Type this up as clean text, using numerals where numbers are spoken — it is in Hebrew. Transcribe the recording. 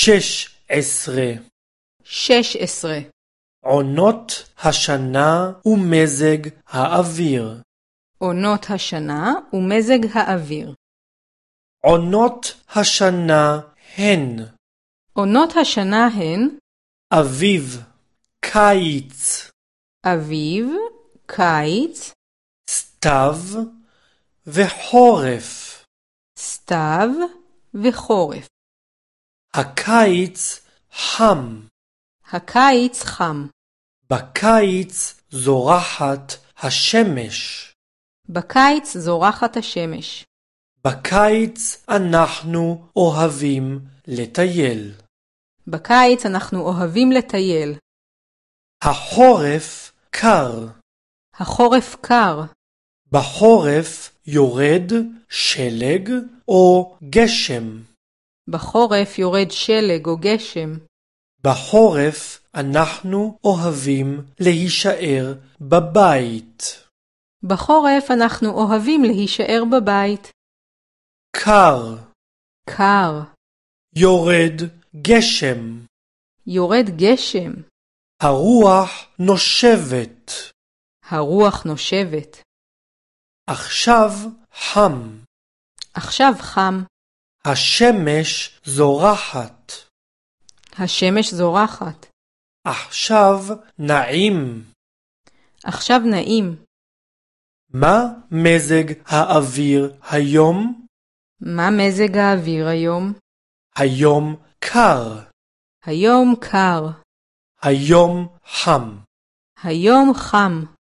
16. 16. עונות השנה ומזג האוויר. עונות השנה ומזג האוויר. עונות השנה הן עונות השנה הן אביב, קיץ, אביב, קיץ, סתיו וחורף. סתיו וחורף. הקיץ חם. הקיץ חם. בקיץ זורחת השמש. בקיץ זורחת השמש. בקיץ אנחנו אוהבים לטייל. בקיץ אנחנו אוהבים לטייל. החורף קר. החורף קר. בחורף יורד שלג או גשם. בחורף יורד שלג או גשם. בחורף אנחנו אוהבים להישאר בבית. בחורף אנחנו אוהבים להישאר בבית. קר. קר. יורד גשם. יורד גשם. הרוח נושבת. הרוח נושבת. עכשיו חם. עכשיו חם. השמש זורחת. השמש זורחת. עכשיו נעים. עכשיו נעים. מה מזג האוויר היום? מה מזג האוויר היום? היום קר. היום קר. היום חם. היום חם.